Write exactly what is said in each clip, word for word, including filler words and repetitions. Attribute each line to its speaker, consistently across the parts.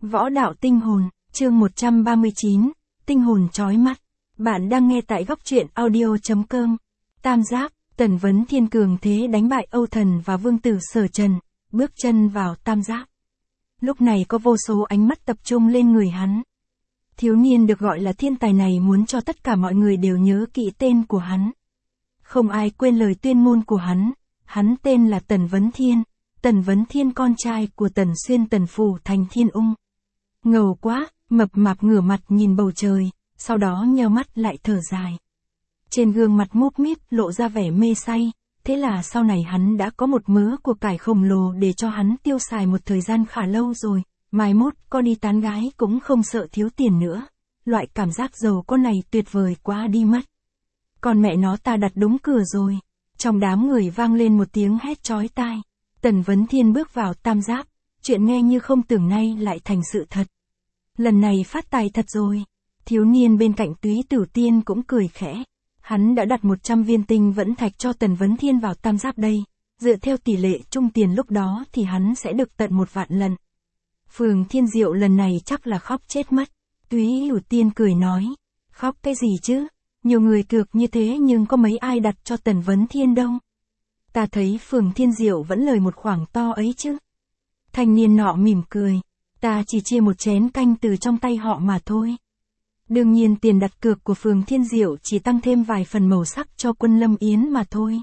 Speaker 1: Võ đạo tinh hồn, chương một trăm ba mươi chín, tinh hồn chói mắt. Bạn đang nghe tại góc truyện audio.com. Tam Giáp, Tần Vấn Thiên cường thế đánh bại Âu Thần và Vương Tử Sở Trần, bước chân vào Tam Giáp. Lúc này có vô số ánh mắt tập trung lên người hắn. Thiếu niên được gọi là thiên tài này muốn cho tất cả mọi người đều nhớ kỹ tên của hắn. Không ai quên lời tuyên ngôn của hắn, hắn tên là Tần Vấn Thiên, Tần Vấn Thiên con trai của Tần Xuyên Tần Phủ Thành Thiên Ung. Ngầu quá, mập mạp ngửa mặt nhìn bầu trời, sau đó nheo mắt lại thở dài. Trên gương mặt múp míp lộ ra vẻ mê say, thế là sau này hắn đã có một mớ của cải khổng lồ để cho hắn tiêu xài một thời gian khá lâu rồi, mai mốt có đi tán gái cũng không sợ thiếu tiền nữa. Loại cảm giác giàu có này tuyệt vời quá đi mất. Còn mẹ nó ta đặt đúng cửa rồi. Trong đám người vang lên một tiếng hét chói tai. Tần Vấn Thiên bước vào Tam Giáp, chuyện nghe như không tưởng nay lại thành sự thật. Lần này phát tài thật rồi. Thiếu niên bên cạnh Túy Tử Tiên cũng cười khẽ. Hắn đã đặt một trăm viên tinh vẫn thạch cho Tần Vấn Thiên vào Tam Giáp đây. Dựa theo tỷ lệ trung tiền lúc đó thì hắn sẽ được tận một vạn lần. Phường Thiên Diệu lần này chắc là khóc chết mất. Túy Tử Tiên cười nói. Khóc cái gì chứ? Nhiều người cược như thế nhưng có mấy ai đặt cho Tần Vấn Thiên đâu. Ta thấy Phường Thiên Diệu vẫn lời một khoản to ấy chứ. Thanh niên nọ mỉm cười. Ta chỉ chia một chén canh từ trong tay họ mà thôi. Đương nhiên tiền đặt cược của Phường Thiên Diệu chỉ tăng thêm vài phần màu sắc cho Quân Lâm Yến mà thôi.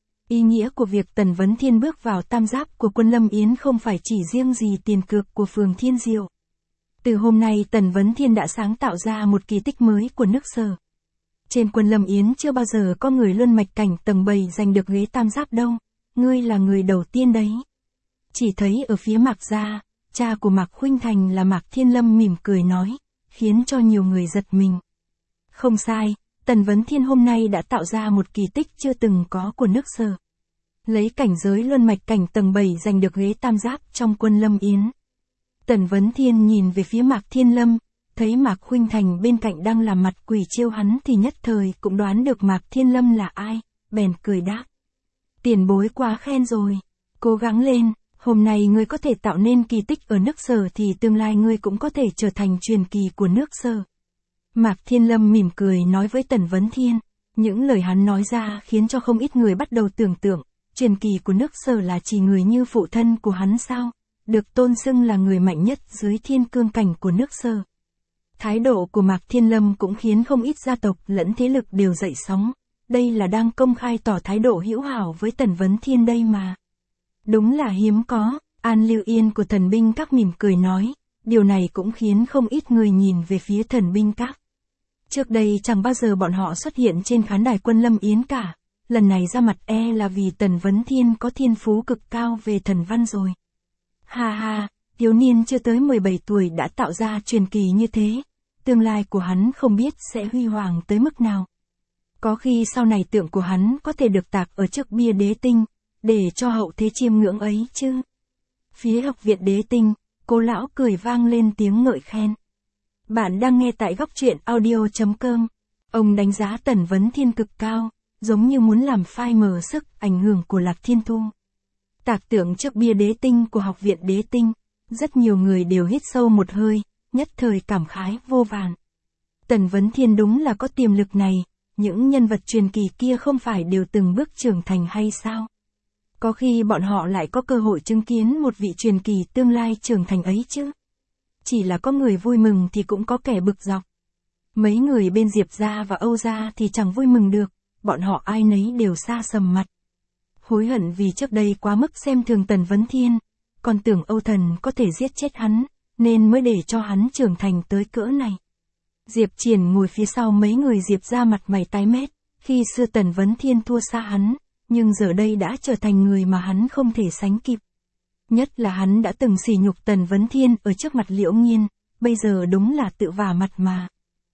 Speaker 1: Ý nghĩa của việc Tần Vấn Thiên bước vào Tam Giáp của Quân Lâm Yến không phải chỉ riêng gì tiền cược của Phường Thiên Diệu. Từ hôm nay Tần Vấn Thiên đã sáng tạo ra một kỳ tích mới của nước Sở. Trên Quân Lâm Yến chưa bao giờ có người luân mạch cảnh tầng bảy giành được ghế Tam Giáp đâu, ngươi là người đầu tiên đấy. Chỉ thấy ở phía Mạc gia, cha của Mạc Khuynh Thành là Mạc Thiên Lâm mỉm cười nói, khiến cho nhiều người giật mình. Không sai, Tần Vấn Thiên hôm nay đã tạo ra một kỳ tích chưa từng có của nước Sở. Lấy cảnh giới luân mạch cảnh tầng bảy giành được ghế Tam Giáp trong Quân Lâm Yến. Tần Vấn Thiên nhìn về phía Mạc Thiên Lâm, thấy Mạc Khuynh Thành bên cạnh đang làm mặt quỷ chiêu hắn thì nhất thời cũng đoán được Mạc Thiên Lâm là ai, bèn cười đáp. Tiền bối quá khen rồi, cố gắng lên, hôm nay ngươi có thể tạo nên kỳ tích ở nước Sở thì tương lai ngươi cũng có thể trở thành truyền kỳ của nước Sở. Mạc Thiên Lâm mỉm cười nói với Tần Vấn Thiên, những lời hắn nói ra khiến cho không ít người bắt đầu tưởng tượng, truyền kỳ của nước Sở là chỉ người như phụ thân của hắn sao, được tôn xưng là người mạnh nhất dưới thiên cương cảnh của nước Sở. Thái độ của Mạc Thiên Lâm cũng khiến không ít gia tộc lẫn thế lực đều dậy sóng, đây là đang công khai tỏ thái độ hữu hảo với Tần Vấn Thiên đây mà. Đúng là hiếm có, An Lưu Yên của Thần Binh Các mỉm cười nói, điều này cũng khiến không ít người nhìn về phía Thần Binh Các. Trước đây chẳng bao giờ bọn họ xuất hiện trên khán đài Quân Lâm Yến cả, lần này ra mặt e là vì Tần Vấn Thiên có thiên phú cực cao về thần văn rồi. Ha ha, thiếu niên chưa tới mười bảy tuổi đã tạo ra truyền kỳ như thế, tương lai của hắn không biết sẽ huy hoàng tới mức nào. Có khi sau này tượng của hắn có thể được tạc ở trước bia Đế Tinh, để cho hậu thế chiêm ngưỡng ấy chứ. Phía Học viện Đế Tinh, Cố lão cười vang lên tiếng ngợi khen. Bạn đang nghe tại góc truyện audio.com. Ông đánh giá Tần Vấn Thiên cực cao, giống như muốn làm phai mờ sức ảnh hưởng của Lạc Thiên Thu. Tạc tượng trước bia Đế Tinh của Học viện Đế Tinh, rất nhiều người đều hít sâu một hơi, nhất thời cảm khái vô vàn. Tần Vấn Thiên đúng là có tiềm lực này, những nhân vật truyền kỳ kia không phải đều từng bước trưởng thành hay sao? Có khi bọn họ lại có cơ hội chứng kiến một vị truyền kỳ tương lai trưởng thành ấy chứ. Chỉ là có người vui mừng thì cũng có kẻ bực dọc. Mấy người bên Diệp gia và Âu gia thì chẳng vui mừng được, bọn họ ai nấy đều xa sầm mặt. Hối hận vì trước đây quá mức xem thường Tần Vấn Thiên, còn tưởng Âu Thần có thể giết chết hắn, nên mới để cho hắn trưởng thành tới cỡ này. Diệp Triển ngồi phía sau mấy người Diệp gia mặt mày tái mét, khi xưa Tần Vấn Thiên thua xa hắn, nhưng giờ đây đã trở thành người mà hắn không thể sánh kịp. Nhất là hắn đã từng sỉ nhục Tần Vấn Thiên ở trước mặt Liễu Nghiên, bây giờ đúng là tự vả mặt mà.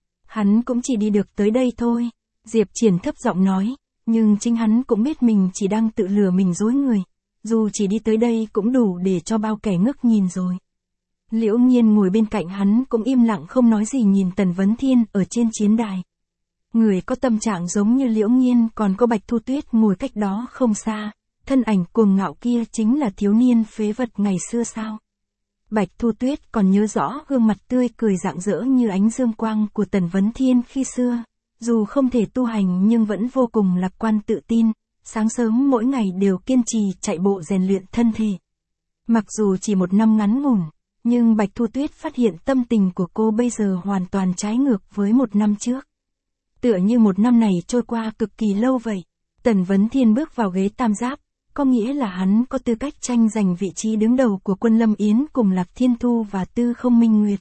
Speaker 1: Hắn cũng chỉ đi được tới đây thôi, Diệp Triển thấp giọng nói, nhưng chính hắn cũng biết mình chỉ đang tự lừa mình dối người, dù chỉ đi tới đây cũng đủ để cho bao kẻ ngước nhìn rồi. Liễu Nghiên ngồi bên cạnh hắn cũng im lặng không nói gì nhìn Tần Vấn Thiên ở trên chiến đài. Người có tâm trạng giống như Liễu Nghiên còn có Bạch Thu Tuyết ngồi cách đó không xa, thân ảnh cuồng ngạo kia chính là thiếu niên phế vật ngày xưa sao? Bạch Thu Tuyết còn nhớ rõ gương mặt tươi cười rạng rỡ như ánh dương quang của Tần Vấn Thiên khi xưa, dù không thể tu hành nhưng vẫn vô cùng lạc quan tự tin, sáng sớm mỗi ngày đều kiên trì chạy bộ rèn luyện thân thể. Mặc dù chỉ một năm ngắn ngủn, nhưng Bạch Thu Tuyết phát hiện tâm tình của cô bây giờ hoàn toàn trái ngược với một năm trước. Tựa như một năm này trôi qua cực kỳ lâu vậy. Tần Vấn Thiên bước vào ghế tam giáp, có nghĩa là hắn có tư cách tranh giành vị trí đứng đầu của quân Lâm Yến cùng Lạc Thiên Thu và Tư Không Minh Nguyệt.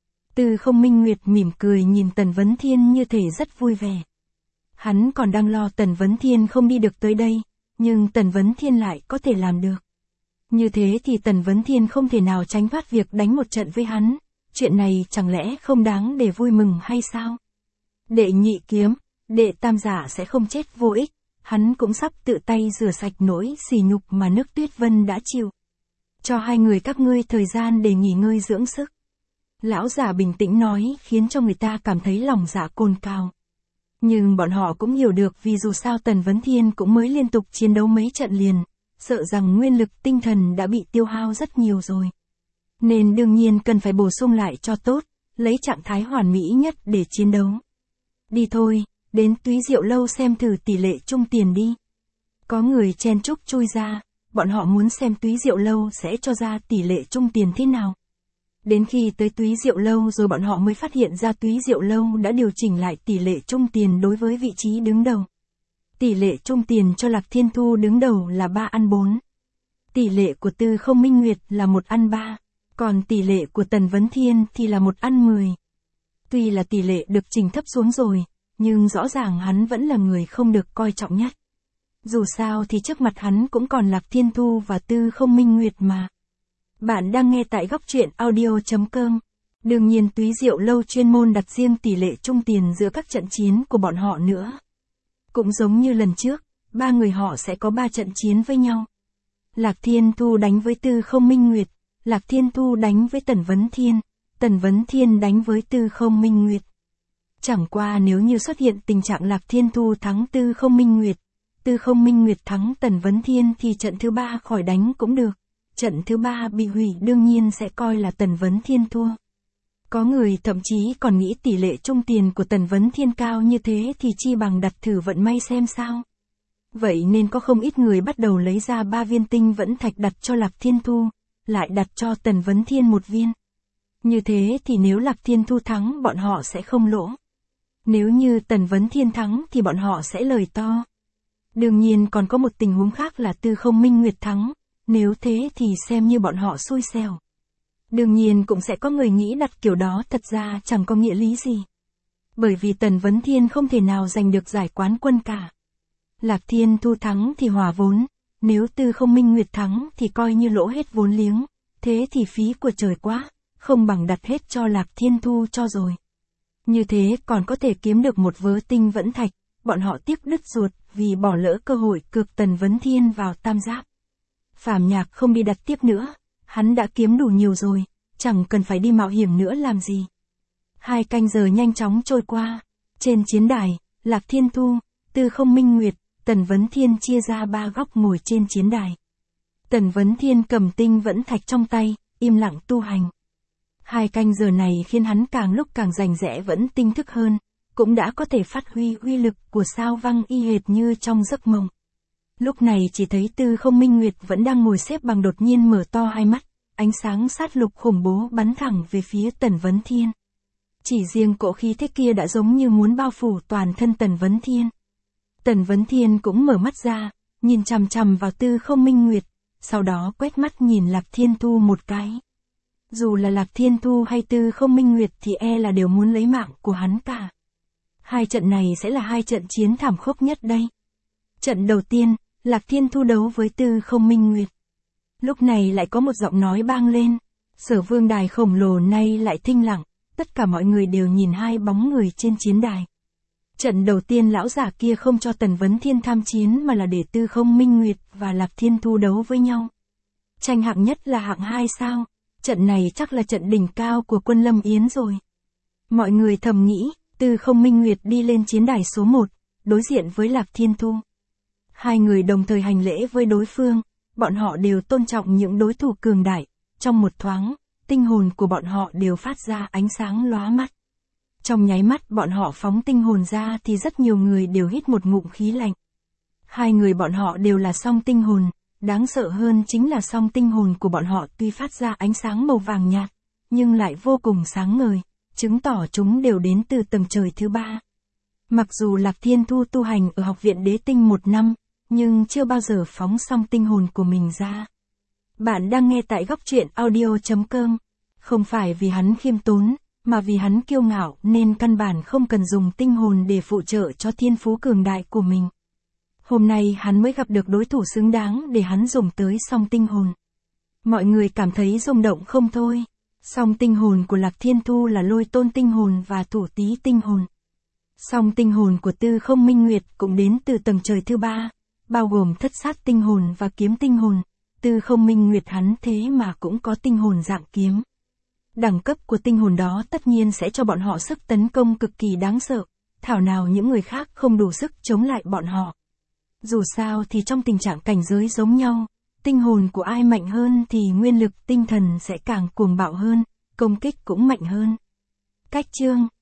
Speaker 1: Tư Không Minh Nguyệt mỉm cười nhìn Tần Vấn Thiên như thể rất vui vẻ. Hắn còn đang lo Tần Vấn Thiên không đi được tới đây, nhưng Tần Vấn Thiên lại có thể làm được. Như thế thì Tần Vấn Thiên không thể nào tránh thoát việc đánh một trận với hắn, chuyện này chẳng lẽ không đáng để vui mừng hay sao? Đệ nhị kiếm, đệ tam giả sẽ không chết vô ích, hắn cũng sắp tự tay rửa sạch nỗi sỉ nhục mà nước Tuyết Vân đã chịu. Cho hai người các ngươi thời gian để nghỉ ngơi dưỡng sức. Lão giả bình tĩnh nói khiến cho người ta cảm thấy lòng dạ cồn cào. Nhưng bọn họ cũng hiểu được vì dù sao Tần Vấn Thiên cũng mới liên tục chiến đấu mấy trận liền, sợ rằng nguyên lực tinh thần đã bị tiêu hao rất nhiều rồi. Nên đương nhiên cần phải bổ sung lại cho tốt, lấy trạng thái hoàn mỹ nhất để chiến đấu. Đi thôi, đến Túy Diệu Lâu xem thử tỷ lệ chung tiền đi. Có người chen chúc chui ra, bọn họ muốn xem Túy Diệu Lâu sẽ cho ra tỷ lệ chung tiền thế nào. Đến khi tới Túy Diệu Lâu rồi bọn họ mới phát hiện ra Túy Diệu Lâu đã điều chỉnh lại tỷ lệ chung tiền đối với vị trí đứng đầu. Tỷ lệ chung tiền cho Lạc Thiên Thu đứng đầu là ba ăn bốn. Tỷ lệ của Tư Không Minh Nguyệt là một ăn ba, còn tỷ lệ của Tần Vấn Thiên thì là một ăn mười. Tuy là tỷ lệ được chỉnh thấp xuống rồi, nhưng rõ ràng hắn vẫn là người không được coi trọng nhất. Dù sao thì trước mặt hắn cũng còn Lạc Thiên Thu và Tư Không Minh Nguyệt mà. Bạn đang nghe tại góc truyện audio chấm com. Đương nhiên Túy Diệu Lâu chuyên môn đặt riêng tỷ lệ chung tiền giữa các trận chiến của bọn họ nữa. Cũng giống như lần trước, ba người họ sẽ có ba trận chiến với nhau. Lạc Thiên Thu đánh với Tư Không Minh Nguyệt, Lạc Thiên Thu đánh với Tần Vấn Thiên, Tần Vấn Thiên đánh với Tư Không Minh Nguyệt. Chẳng qua nếu như xuất hiện tình trạng Lạc Thiên Thu thắng Tư Không Minh Nguyệt, Tư Không Minh Nguyệt thắng Tần Vấn Thiên thì trận thứ ba khỏi đánh cũng được. Trận thứ ba bị hủy đương nhiên sẽ coi là Tần Vấn Thiên thua. Có người thậm chí còn nghĩ tỷ lệ chung tiền của Tần Vấn Thiên cao như thế thì chi bằng đặt thử vận may xem sao. Vậy nên có không ít người bắt đầu lấy ra ba viên tinh vẫn thạch đặt cho Lạc Thiên Thu, lại đặt cho Tần Vấn Thiên một viên. Như thế thì nếu Lạc Thiên Thu thắng bọn họ sẽ không lỗ. Nếu như Tần Vấn Thiên thắng thì bọn họ sẽ lời to. Đương nhiên còn có một tình huống khác là Tư Không Minh Nguyệt thắng, nếu thế thì xem như bọn họ xui xẻo. Đương nhiên cũng sẽ có người nghĩ đặt kiểu đó thật ra chẳng có nghĩa lý gì. Bởi vì Tần Vấn Thiên không thể nào giành được giải quán quân cả. Lạc Thiên Thu thắng thì hòa vốn, nếu Tư Không Minh Nguyệt thắng thì coi như lỗ hết vốn liếng, thế thì phí của trời quá, không bằng đặt hết cho Lạc Thiên Thu cho rồi. Như thế còn có thể kiếm được một vớ tinh vẫn thạch, bọn họ tiếc đứt ruột vì bỏ lỡ cơ hội cược Tần Vấn Thiên vào tam giáp. Phàm Nhạc không đi đặt tiếp nữa, hắn đã kiếm đủ nhiều rồi, chẳng cần phải đi mạo hiểm nữa làm gì. Hai canh giờ nhanh chóng trôi qua, trên chiến đài, Lạc Thiên Thu, Tư Không Minh Nguyệt, Tần Vấn Thiên chia ra ba góc ngồi trên chiến đài. Tần Vấn Thiên cầm tinh vẫn thạch trong tay, im lặng tu hành. Hai canh giờ này khiến hắn càng lúc càng rành rẽ vẫn tinh thức hơn, cũng đã có thể phát huy uy lực của sao Văng y hệt như trong giấc mộng. Lúc này chỉ thấy Tư Không Minh Nguyệt vẫn đang ngồi xếp bằng đột nhiên mở to hai mắt, ánh sáng sát lục khủng bố bắn thẳng về phía Tần Vấn Thiên. Chỉ riêng cỗ khí thế kia đã giống như muốn bao phủ toàn thân Tần Vấn Thiên. Tần Vấn Thiên cũng mở mắt ra, nhìn chằm chằm vào Tư Không Minh Nguyệt, sau đó quét mắt nhìn Lạc Thiên Thu một cái. Dù là Lạc Thiên Thu hay Tư Không Minh Nguyệt thì e là đều muốn lấy mạng của hắn cả. Hai trận này sẽ là hai trận chiến thảm khốc nhất đây. Trận đầu tiên, Lạc Thiên Thu đấu với Tư Không Minh Nguyệt. Lúc này lại có một giọng nói vang lên, Sở Vương đài khổng lồ nay lại thinh lặng, tất cả mọi người đều nhìn hai bóng người trên chiến đài. Trận đầu tiên lão giả kia không cho Tần Vấn Thiên tham chiến mà là để Tư Không Minh Nguyệt và Lạc Thiên Thu đấu với nhau. Tranh hạng nhất là hạng hai sao, trận này chắc là trận đỉnh cao của quân Lâm Yến rồi. Mọi người thầm nghĩ, Tư Không Minh Nguyệt đi lên chiến đài số một, đối diện với Lạc Thiên Thu. Hai người đồng thời hành lễ với đối phương, bọn họ đều tôn trọng những đối thủ cường đại, trong một thoáng, tinh hồn của bọn họ đều phát ra ánh sáng lóa mắt. Trong nháy mắt bọn họ phóng tinh hồn ra thì rất nhiều người đều hít một ngụm khí lạnh. Hai người bọn họ đều là song tinh hồn, đáng sợ hơn chính là song tinh hồn của bọn họ tuy phát ra ánh sáng màu vàng nhạt, nhưng lại vô cùng sáng ngời, chứng tỏ chúng đều đến từ tầng trời thứ ba. Mặc dù Lạc Thiên Thu tu hành ở học viện đế tinh một năm, nhưng chưa bao giờ phóng song tinh hồn của mình ra. Bạn đang nghe tại góc truyện audio chấm com. Không phải vì hắn khiêm tốn, mà vì hắn kiêu ngạo nên căn bản không cần dùng tinh hồn để phụ trợ cho thiên phú cường đại của mình. Hôm nay hắn mới gặp được đối thủ xứng đáng để hắn dùng tới song tinh hồn. Mọi người cảm thấy rung động không thôi. Song tinh hồn của Lạc Thiên Thu là Lôi Tôn tinh hồn và Thủ Tý tinh hồn. Song tinh hồn của Tư Không Minh Nguyệt cũng đến từ tầng trời thứ ba, bao gồm Thất Sát tinh hồn và Kiếm tinh hồn. Tư Không Minh Nguyệt hắn thế mà cũng có tinh hồn dạng kiếm. Đẳng cấp của tinh hồn đó tất nhiên sẽ cho bọn họ sức tấn công cực kỳ đáng sợ, thảo nào những người khác không đủ sức chống lại bọn họ. Dù sao thì trong tình trạng cảnh giới giống nhau, tinh hồn của ai mạnh hơn thì nguyên lực tinh thần sẽ càng cuồng bạo hơn, công kích cũng mạnh hơn. Cách chương